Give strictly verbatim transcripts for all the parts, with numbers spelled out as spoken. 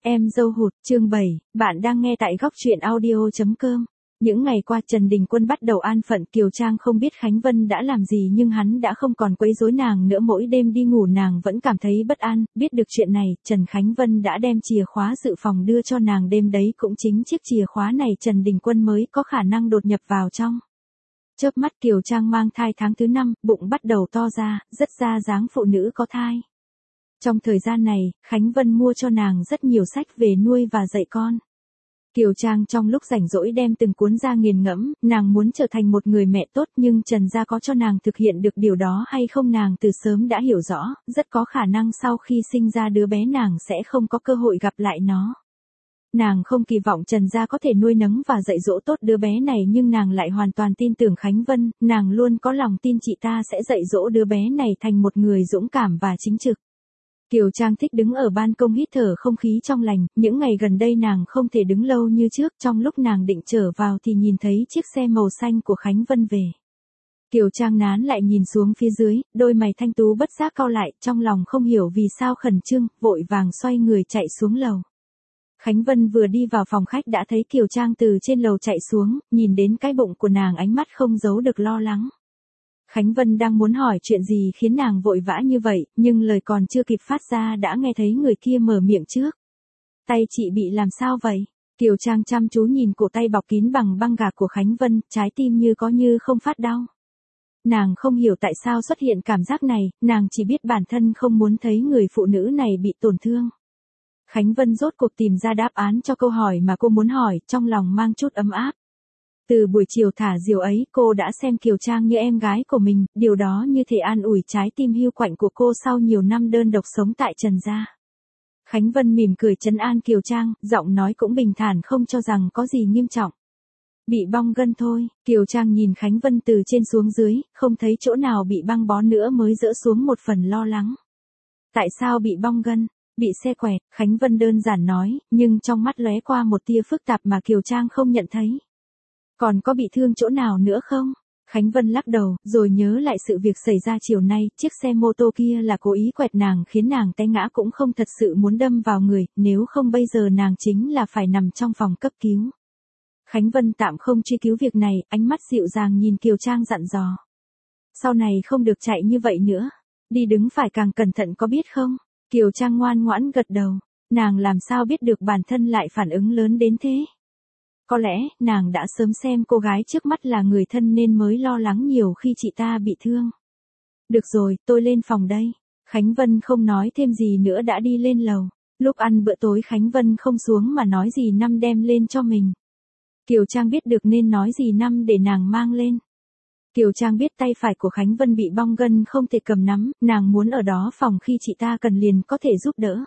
Em dâu hụt, chương bảy, bạn đang nghe tại góc truyện audio.com. Những ngày qua Trần Đình Quân bắt đầu an phận. Kiều Trang không biết Khánh Vân đã làm gì nhưng hắn đã không còn quấy rối nàng nữa, mỗi đêm đi ngủ nàng vẫn cảm thấy bất an. Biết được chuyện này, Trần Khánh Vân đã đem chìa khóa dự phòng đưa cho nàng, đêm đấy cũng chính chiếc chìa khóa này Trần Đình Quân mới có khả năng đột nhập vào trong. Chớp mắt Kiều Trang mang thai tháng thứ năm, bụng bắt đầu to ra, rất ra dáng phụ nữ có thai. Trong thời gian này, Khánh Vân mua cho nàng rất nhiều sách về nuôi và dạy con. Kiều Trang trong lúc rảnh rỗi đem từng cuốn ra nghiền ngẫm, nàng muốn trở thành một người mẹ tốt, nhưng Trần gia có cho nàng thực hiện được điều đó hay không nàng từ sớm đã hiểu rõ, rất có khả năng sau khi sinh ra đứa bé nàng sẽ không có cơ hội gặp lại nó. Nàng không kỳ vọng Trần gia có thể nuôi nấng và dạy dỗ tốt đứa bé này, nhưng nàng lại hoàn toàn tin tưởng Khánh Vân, nàng luôn có lòng tin chị ta sẽ dạy dỗ đứa bé này thành một người dũng cảm và chính trực. Kiều Trang thích đứng ở ban công hít thở không khí trong lành, những ngày gần đây nàng không thể đứng lâu như trước, trong lúc nàng định trở vào thì nhìn thấy chiếc xe màu xanh của Khánh Vân về. Kiều Trang nán lại nhìn xuống phía dưới, đôi mày thanh tú bất giác cau lại, trong lòng không hiểu vì sao khẩn trương, vội vàng xoay người chạy xuống lầu. Khánh Vân vừa đi vào phòng khách đã thấy Kiều Trang từ trên lầu chạy xuống, nhìn đến cái bụng của nàng ánh mắt không giấu được lo lắng. Khánh Vân đang muốn hỏi chuyện gì khiến nàng vội vã như vậy, nhưng lời còn chưa kịp phát ra đã nghe thấy người kia mở miệng trước. Tay chị bị làm sao vậy? Kiều Trang chăm chú nhìn cổ tay bọc kín bằng băng gạc của Khánh Vân, trái tim như có như không phát đau. Nàng không hiểu tại sao xuất hiện cảm giác này, nàng chỉ biết bản thân không muốn thấy người phụ nữ này bị tổn thương. Khánh Vân rốt cuộc tìm ra đáp án cho câu hỏi mà cô muốn hỏi, trong lòng mang chút ấm áp. Từ buổi chiều thả diều ấy, cô đã xem Kiều Trang như em gái của mình, điều đó như thể an ủi trái tim hiu quạnh của cô sau nhiều năm đơn độc sống tại Trần gia. Khánh Vân mỉm cười trấn an Kiều Trang, giọng nói cũng bình thản, không cho rằng có gì nghiêm trọng. Bị bong gân thôi. Kiều Trang nhìn Khánh Vân từ trên xuống dưới, không thấy chỗ nào bị băng bó nữa mới dỡ xuống một phần lo lắng. Tại sao bị bong gân? Bị xe quẹt, Khánh Vân đơn giản nói, nhưng trong mắt lóe qua một tia phức tạp mà Kiều Trang không nhận thấy. Còn có bị thương chỗ nào nữa không? Khánh Vân lắc đầu, rồi nhớ lại sự việc xảy ra chiều nay, chiếc xe mô tô kia là cố ý quẹt nàng khiến nàng té ngã, cũng không thật sự muốn đâm vào người, nếu không bây giờ nàng chính là phải nằm trong phòng cấp cứu. Khánh Vân tạm không truy cứu việc này, ánh mắt dịu dàng nhìn Kiều Trang dặn dò. Sau này không được chạy như vậy nữa, đi đứng phải càng cẩn thận có biết không? Kiều Trang ngoan ngoãn gật đầu, nàng làm sao biết được bản thân lại phản ứng lớn đến thế? Có lẽ, nàng đã sớm xem cô gái trước mắt là người thân nên mới lo lắng nhiều khi chị ta bị thương. Được rồi, tôi lên phòng đây. Khánh Vân không nói thêm gì nữa đã đi lên lầu. Lúc ăn bữa tối Khánh Vân không xuống mà nói dì Năm đem lên cho mình. Kiều Trang biết được nên nói dì Năm để nàng mang lên. Kiều Trang biết tay phải của Khánh Vân bị bong gân không thể cầm nắm, nàng muốn ở đó phòng khi chị ta cần liền có thể giúp đỡ.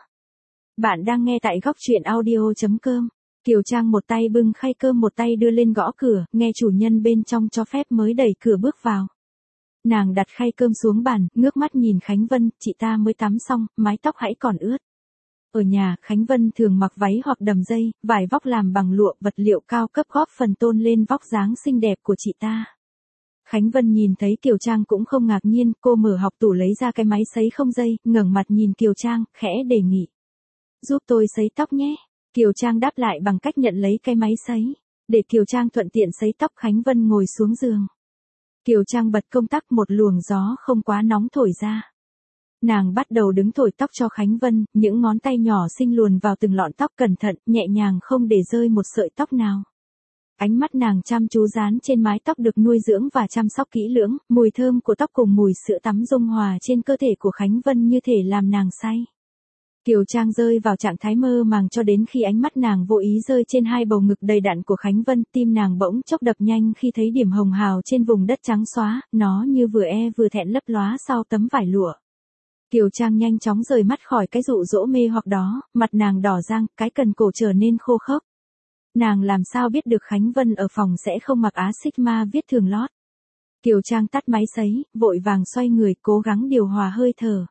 Bạn đang nghe tại góc truyện audio.com. Kiều Trang một tay bưng khay cơm một tay đưa lên gõ cửa, nghe chủ nhân bên trong cho phép mới đẩy cửa bước vào. Nàng đặt khay cơm xuống bàn, ngước mắt nhìn Khánh Vân, chị ta mới tắm xong, mái tóc hãy còn ướt. Ở nhà, Khánh Vân thường mặc váy hoặc đầm dây, vải vóc làm bằng lụa, vật liệu cao cấp góp phần tôn lên vóc dáng xinh đẹp của chị ta. Khánh Vân nhìn thấy Kiều Trang cũng không ngạc nhiên, cô mở hộc tủ lấy ra cái máy sấy không dây, ngẩng mặt nhìn Kiều Trang, khẽ đề nghị. Giúp tôi sấy tóc nhé. Kiều Trang đáp lại bằng cách nhận lấy cái máy sấy. Để Kiều Trang thuận tiện sấy tóc, Khánh Vân ngồi xuống giường. Kiều Trang bật công tắc, một luồng gió không quá nóng thổi ra. Nàng bắt đầu đứng thổi tóc cho Khánh Vân, những ngón tay nhỏ xinh luồn vào từng lọn tóc cẩn thận, nhẹ nhàng không để rơi một sợi tóc nào. Ánh mắt nàng chăm chú dán trên mái tóc được nuôi dưỡng và chăm sóc kỹ lưỡng, mùi thơm của tóc cùng mùi sữa tắm dung hòa trên cơ thể của Khánh Vân như thể làm nàng say. Kiều Trang rơi vào trạng thái mơ màng cho đến khi ánh mắt nàng vô ý rơi trên hai bầu ngực đầy đặn của Khánh Vân, tim nàng bỗng chốc đập nhanh khi thấy điểm hồng hào trên vùng đất trắng xóa, nó như vừa e vừa thẹn lấp lóa sau tấm vải lụa. Kiều Trang nhanh chóng rời mắt khỏi cái dụ dỗ mê hoặc đó, mặt nàng đỏ rang, cái cần cổ trở nên khô khốc. Nàng làm sao biết được Khánh Vân ở phòng sẽ không mặc áo Sigma viết thường lót. Kiều Trang tắt máy sấy, vội vàng xoay người cố gắng điều hòa hơi thở.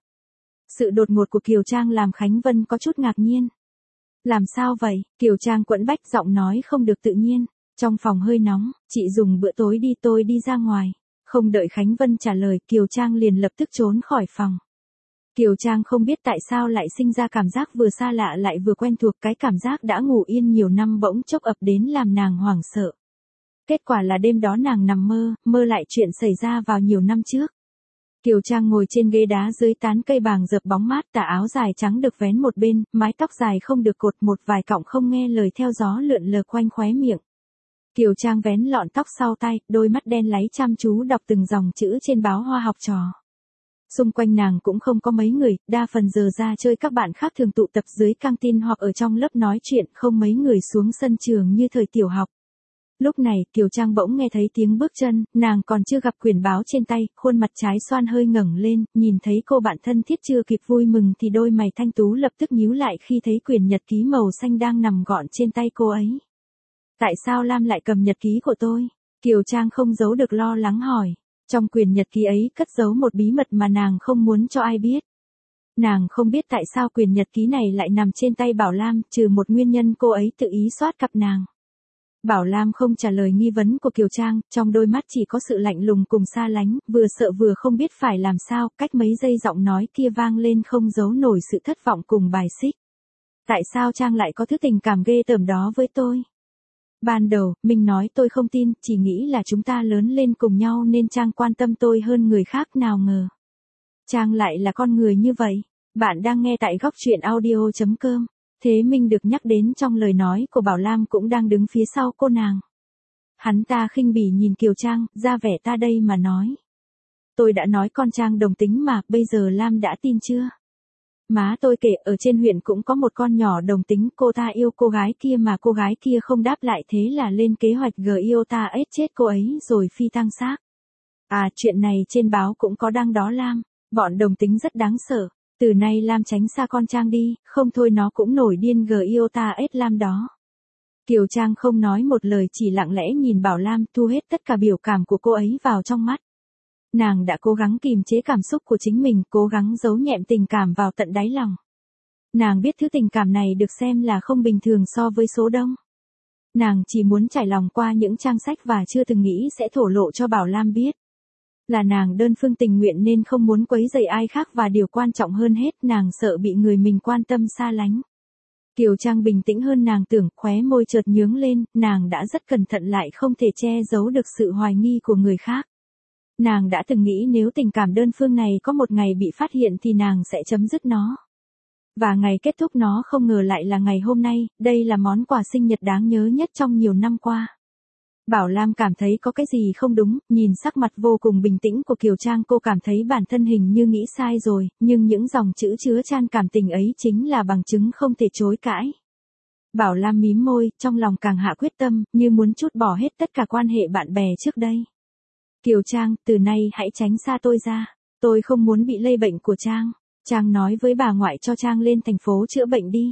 Sự đột ngột của Kiều Trang làm Khánh Vân có chút ngạc nhiên. Làm sao vậy? Kiều Trang quẫn bách, giọng nói không được tự nhiên. Trong phòng hơi nóng, chị dùng bữa tối đi, tôi đi ra ngoài. Không đợi Khánh Vân trả lời, Kiều Trang liền lập tức trốn khỏi phòng. Kiều Trang không biết tại sao lại sinh ra cảm giác vừa xa lạ lại vừa quen thuộc, cái cảm giác đã ngủ yên nhiều năm bỗng chốc ập đến làm nàng hoảng sợ. Kết quả là đêm đó nàng nằm mơ, mơ lại chuyện xảy ra vào nhiều năm trước. Kiều Trang ngồi trên ghế đá dưới tán cây bàng dợp bóng mát, tà áo dài trắng được vén một bên, mái tóc dài không được cột, một vài cọng không nghe lời theo gió lượn lờ quanh khóe miệng. Kiều Trang vén lọn tóc sau tai, đôi mắt đen láy chăm chú đọc từng dòng chữ trên báo Hoa Học Trò. Xung quanh nàng cũng không có mấy người, đa phần giờ ra chơi các bạn khác thường tụ tập dưới căng tin hoặc ở trong lớp nói chuyện, không mấy người xuống sân trường như thời tiểu học. Lúc này, Kiều Trang bỗng nghe thấy tiếng bước chân, nàng còn chưa gặp quyển báo trên tay, khuôn mặt trái xoan hơi ngẩng lên, nhìn thấy cô bạn thân thiết chưa kịp vui mừng thì đôi mày thanh tú lập tức nhíu lại khi thấy quyển nhật ký màu xanh đang nằm gọn trên tay cô ấy. Tại sao Lam lại cầm nhật ký của tôi? Kiều Trang không giấu được lo lắng hỏi. Trong quyển nhật ký ấy cất giấu một bí mật mà nàng không muốn cho ai biết. Nàng không biết tại sao quyển nhật ký này lại nằm trên tay Bảo Lam, trừ một nguyên nhân cô ấy tự ý soát cặp nàng. Bảo Lam không trả lời nghi vấn của Kiều Trang, trong đôi mắt chỉ có sự lạnh lùng cùng xa lánh, vừa sợ vừa không biết phải làm sao, cách mấy giây giọng nói kia vang lên không giấu nổi sự thất vọng cùng bài xích. Tại sao Trang lại có thứ tình cảm ghê tởm đó với tôi? Ban đầu, mình nói tôi không tin, chỉ nghĩ là chúng ta lớn lên cùng nhau nên Trang quan tâm tôi hơn người khác, nào ngờ. Trang lại là con người như vậy. Bạn đang nghe tại góc truyện audio chấm com. Thế Minh được nhắc đến trong lời nói của Bảo Lam cũng đang đứng phía sau cô nàng. Hắn ta khinh bỉ nhìn Kiều Trang, ra vẻ ta đây mà nói. Tôi đã nói con Trang đồng tính mà, bây giờ Lam đã tin chưa? Má tôi kể ở trên huyện cũng có một con nhỏ đồng tính, cô ta yêu cô gái kia mà cô gái kia không đáp lại, thế là lên kế hoạch gờ yêu ta ết chết cô ấy rồi phi tang xác. À, chuyện này trên báo cũng có đăng đó Lam, bọn đồng tính rất đáng sợ. Từ nay Lam tránh xa con Trang đi, không thôi nó cũng nổi điên gờ yêu ta ết Lam đó. Kiều Trang không nói một lời, chỉ lặng lẽ nhìn Bảo Lam, thu hết tất cả biểu cảm của cô ấy vào trong mắt. Nàng đã cố gắng kìm chế cảm xúc của chính mình, cố gắng giấu nhẹm tình cảm vào tận đáy lòng. Nàng biết thứ tình cảm này được xem là không bình thường so với số đông. Nàng chỉ muốn trải lòng qua những trang sách và chưa từng nghĩ sẽ thổ lộ cho Bảo Lam biết. Là nàng đơn phương tình nguyện nên không muốn quấy rầy ai khác, và điều quan trọng hơn hết, nàng sợ bị người mình quan tâm xa lánh. Kiều Trang bình tĩnh hơn nàng tưởng, khóe môi chợt nhướng lên, nàng đã rất cẩn thận lại không thể che giấu được sự hoài nghi của người khác. Nàng đã từng nghĩ nếu tình cảm đơn phương này có một ngày bị phát hiện thì nàng sẽ chấm dứt nó. Và ngày kết thúc nó không ngờ lại là ngày hôm nay, đây là món quà sinh nhật đáng nhớ nhất trong nhiều năm qua. Bảo Lam cảm thấy có cái gì không đúng, nhìn sắc mặt vô cùng bình tĩnh của Kiều Trang cô cảm thấy bản thân hình như nghĩ sai rồi, nhưng những dòng chữ chứa chan cảm tình ấy chính là bằng chứng không thể chối cãi. Bảo Lam mím môi, trong lòng càng hạ quyết tâm, như muốn trút bỏ hết tất cả quan hệ bạn bè trước đây. Kiều Trang, từ nay hãy tránh xa tôi ra, tôi không muốn bị lây bệnh của Trang. Trang nói với bà ngoại cho Trang lên thành phố chữa bệnh đi.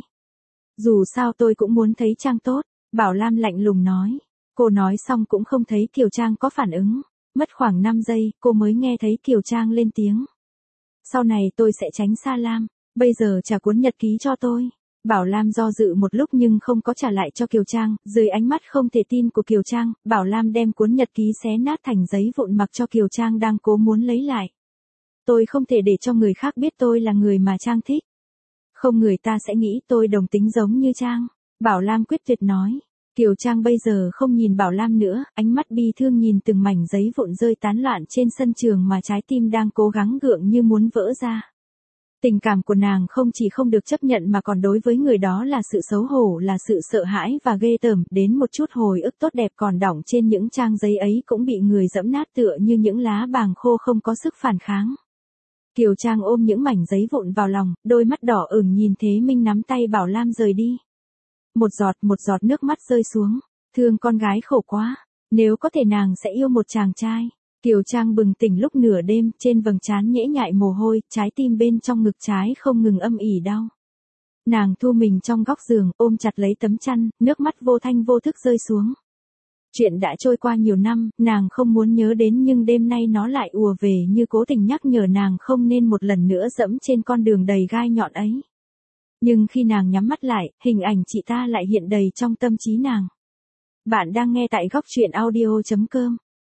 Dù sao tôi cũng muốn thấy Trang tốt, Bảo Lam lạnh lùng nói. Cô nói xong cũng không thấy Kiều Trang có phản ứng. Mất khoảng năm giây, cô mới nghe thấy Kiều Trang lên tiếng. Sau này tôi sẽ tránh xa Lam, bây giờ trả cuốn nhật ký cho tôi. Bảo Lam do dự một lúc nhưng không có trả lại cho Kiều Trang, dưới ánh mắt không thể tin của Kiều Trang, Bảo Lam đem cuốn nhật ký xé nát thành giấy vụn mặc cho Kiều Trang đang cố muốn lấy lại. Tôi không thể để cho người khác biết tôi là người mà Trang thích. Không, người ta sẽ nghĩ tôi đồng tính giống như Trang. Bảo Lam quyết tuyệt nói. Kiều Trang bây giờ không nhìn Bảo Lam nữa, ánh mắt bi thương nhìn từng mảnh giấy vụn rơi tán loạn trên sân trường mà trái tim đang cố gắng gượng như muốn vỡ ra. Tình cảm của nàng không chỉ không được chấp nhận mà còn đối với người đó là sự xấu hổ, là sự sợ hãi và ghê tởm, đến một chút hồi ức tốt đẹp còn đọng trên những trang giấy ấy cũng bị người giẫm nát tựa như những lá bàng khô không có sức phản kháng. Kiều Trang ôm những mảnh giấy vụn vào lòng, đôi mắt đỏ ửng nhìn Thế Minh nắm tay Bảo Lam rời đi. Một giọt một giọt nước mắt rơi xuống, thương con gái khổ quá, nếu có thể nàng sẽ yêu một chàng trai. Kiều Trang bừng tỉnh lúc nửa đêm, trên vầng trán nhễ nhại mồ hôi, trái tim bên trong ngực trái không ngừng âm ỉ đau. Nàng thu mình trong góc giường, ôm chặt lấy tấm chăn, nước mắt vô thanh vô thức rơi xuống. Chuyện đã trôi qua nhiều năm, nàng không muốn nhớ đến nhưng đêm nay nó lại ùa về như cố tình nhắc nhở nàng không nên một lần nữa dẫm trên con đường đầy gai nhọn ấy. Nhưng khi nàng nhắm mắt lại, hình ảnh chị ta lại hiện đầy trong tâm trí nàng. Bạn đang nghe tại góc truyện audio chấm com.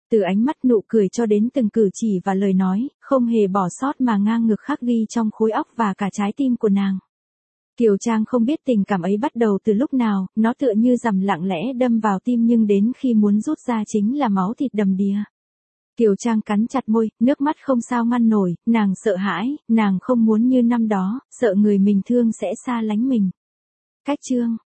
Từ ánh mắt nụ cười cho đến từng cử chỉ và lời nói, không hề bỏ sót mà ngang ngược khắc ghi trong khối óc và cả trái tim của nàng. Kiều Trang không biết tình cảm ấy bắt đầu từ lúc nào, nó tựa như rằm lặng lẽ đâm vào tim nhưng đến khi muốn rút ra chính là máu thịt đầm đìa. Kiều Trang cắn chặt môi, nước mắt không sao ngăn nổi, nàng sợ hãi, nàng không muốn như năm đó, sợ người mình thương sẽ xa lánh mình. Cách chương